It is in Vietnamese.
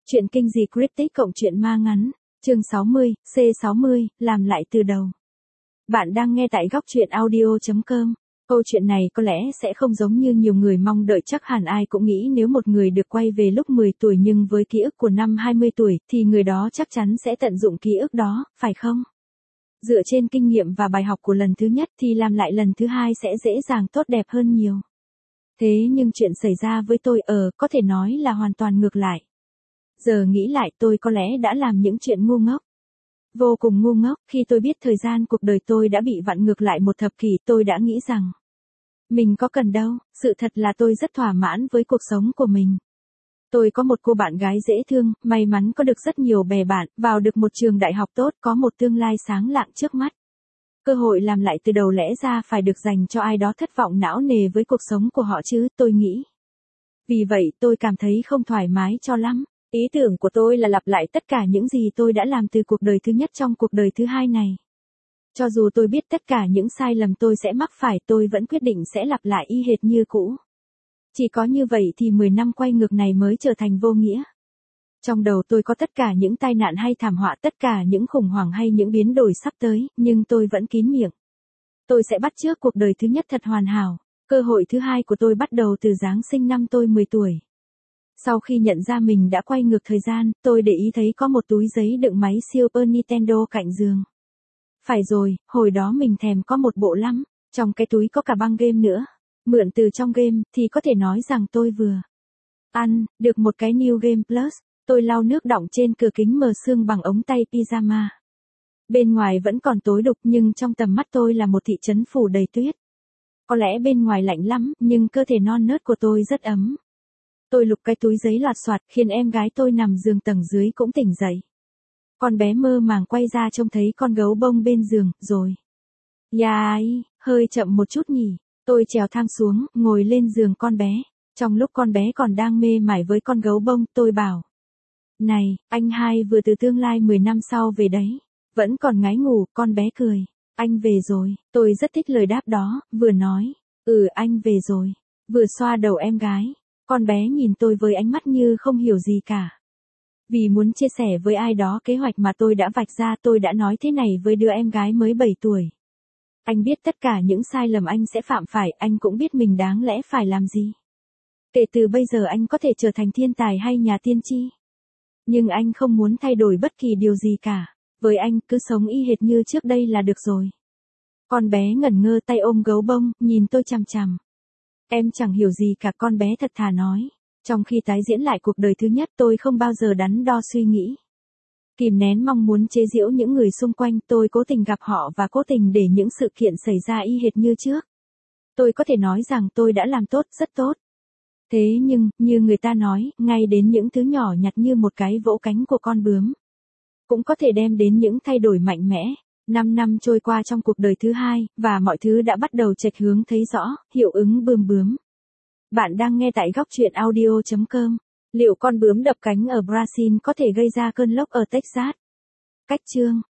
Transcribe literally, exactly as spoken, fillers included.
Chuyện kinh dị cryptic cộng truyện ma ngắn, chương sáu mươi, C sáu mươi, làm lại từ đầu. Bạn đang nghe tại góc truyện audio chấm com. Câu chuyện này có lẽ sẽ không giống như nhiều người mong đợi, chắc hẳn ai cũng nghĩ nếu một người được quay về lúc mười tuổi nhưng với ký ức của năm hai mươi tuổi thì người đó chắc chắn sẽ tận dụng ký ức đó, phải không? Dựa trên kinh nghiệm và bài học của lần thứ nhất thì làm lại lần thứ hai sẽ dễ dàng tốt đẹp hơn nhiều. Thế nhưng chuyện xảy ra với tôi ở có thể nói là hoàn toàn ngược lại. Giờ nghĩ lại tôi có lẽ đã làm những chuyện ngu ngốc. Vô cùng ngu ngốc, khi tôi biết thời gian cuộc đời tôi đã bị vặn ngược lại một thập kỷ, tôi đã nghĩ rằng mình có cần đâu, sự thật là tôi rất thỏa mãn với cuộc sống của mình. Tôi có một cô bạn gái dễ thương, may mắn có được rất nhiều bè bạn, vào được một trường đại học tốt, có một tương lai sáng lạng trước mắt. Cơ hội làm lại từ đầu lẽ ra phải được dành cho ai đó thất vọng não nề với cuộc sống của họ chứ, tôi nghĩ. Vì vậy tôi cảm thấy không thoải mái cho lắm. Ý tưởng của tôi là lặp lại tất cả những gì tôi đã làm từ cuộc đời thứ nhất trong cuộc đời thứ hai này. Cho dù tôi biết tất cả những sai lầm tôi sẽ mắc phải, tôi vẫn quyết định sẽ lặp lại y hệt như cũ. Chỉ có như vậy thì mười năm quay ngược này mới trở thành vô nghĩa. Trong đầu tôi có tất cả những tai nạn hay thảm họa, tất cả những khủng hoảng hay những biến đổi sắp tới, nhưng tôi vẫn kín miệng. Tôi sẽ bắt chước cuộc đời thứ nhất thật hoàn hảo. Cơ hội thứ hai của tôi bắt đầu từ Giáng sinh năm tôi mười tuổi. Sau khi nhận ra mình đã quay ngược thời gian, tôi để ý thấy có một túi giấy đựng máy Super Nintendo cạnh giường. Phải rồi, hồi đó mình thèm có một bộ lắm, trong cái túi có cả băng game nữa. Mượn từ trong game, thì có thể nói rằng tôi vừa ăn được một cái New Game Plus. Tôi lau nước đọng trên cửa kính mờ sương bằng ống tay pyjama. Bên ngoài vẫn còn tối đục nhưng trong tầm mắt tôi là một thị trấn phủ đầy tuyết. Có lẽ bên ngoài lạnh lắm, nhưng cơ thể non nớt của tôi rất ấm. Tôi lục cái túi giấy loạt soạt, khiến em gái tôi nằm giường tầng dưới cũng tỉnh dậy. Con bé mơ màng quay ra trông thấy con gấu bông bên giường, rồi. Yai, hơi chậm một chút nhỉ. Tôi trèo thang xuống, ngồi lên giường con bé. Trong lúc con bé còn đang mê mải với con gấu bông, tôi bảo. Này, anh hai vừa từ tương lai mười năm sau về đấy. Vẫn còn ngái ngủ, con bé cười. Anh về rồi, tôi rất thích lời đáp đó, vừa nói. Ừ, anh về rồi. Vừa xoa đầu em gái. Con bé nhìn tôi với ánh mắt như không hiểu gì cả. Vì muốn chia sẻ với ai đó kế hoạch mà tôi đã vạch ra, tôi đã nói thế này với đứa em gái mới bảy tuổi. Anh biết tất cả những sai lầm anh sẽ phạm phải, anh cũng biết mình đáng lẽ phải làm gì. Kể từ bây giờ anh có thể trở thành thiên tài hay nhà tiên tri. Nhưng anh không muốn thay đổi bất kỳ điều gì cả. Với anh, cứ sống y hệt như trước đây là được rồi. Con bé ngẩn ngơ tay ôm gấu bông, nhìn tôi chằm chằm. Em chẳng hiểu gì cả, con bé thật thà nói. Trong khi tái diễn lại cuộc đời thứ nhất, tôi không bao giờ đắn đo suy nghĩ. Kìm nén mong muốn chế giễu những người xung quanh, tôi cố tình gặp họ và cố tình để những sự kiện xảy ra y hệt như trước. Tôi có thể nói rằng tôi đã làm tốt, rất tốt. Thế nhưng, như người ta nói, ngay đến những thứ nhỏ nhặt như một cái vỗ cánh của con bướm, cũng có thể đem đến những thay đổi mạnh mẽ. Năm năm trôi qua trong cuộc đời thứ hai, và mọi thứ đã bắt đầu chệch hướng thấy rõ, hiệu ứng bươm bướm. Bạn đang nghe tại góc truyện audio chấm com. Liệu con bướm đập cánh ở Brazil có thể gây ra cơn lốc ở Texas? Cách chương